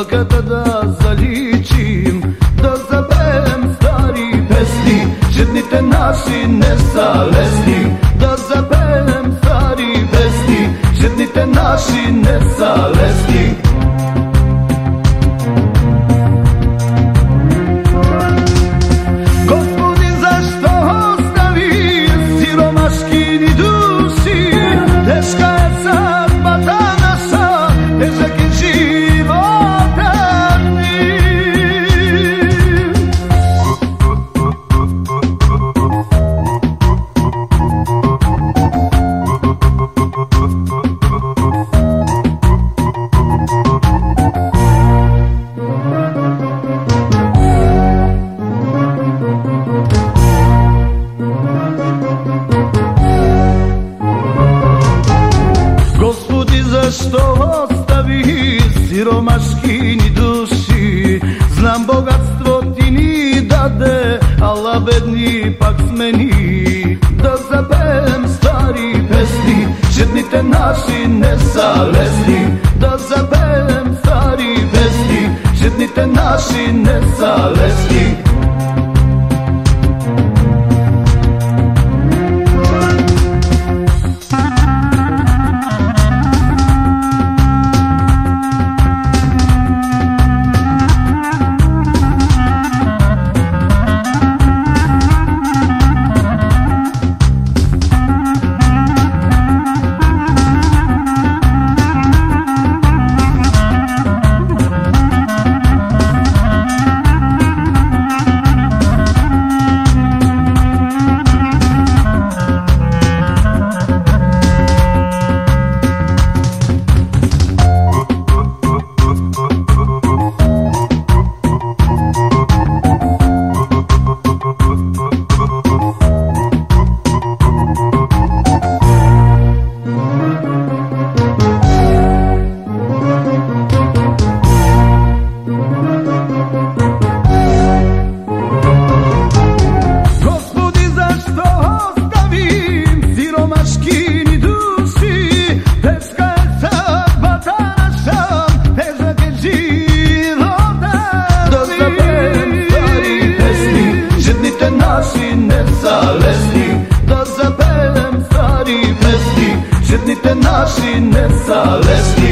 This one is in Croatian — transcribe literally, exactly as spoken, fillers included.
plakata da zaličim, da zapem stari pesmi, žednite naši nesalesni. Da zapem stari pesmi, žednite naši nesalesni. Gospodi, zašto ostavi siromaškini duši? Teška je sabata naša, težak je život davni. Gospodi, zašto ostavi siromaškini duši? Znam bogatstvo ti ni dade, ala bedni pak smeni. Da zapem stari pesmi, žednite naši nesalesni. Da zapem stari pesmi, žednite naši nesalesni. Da zapem stari pesmi, žednite naši nesalesni.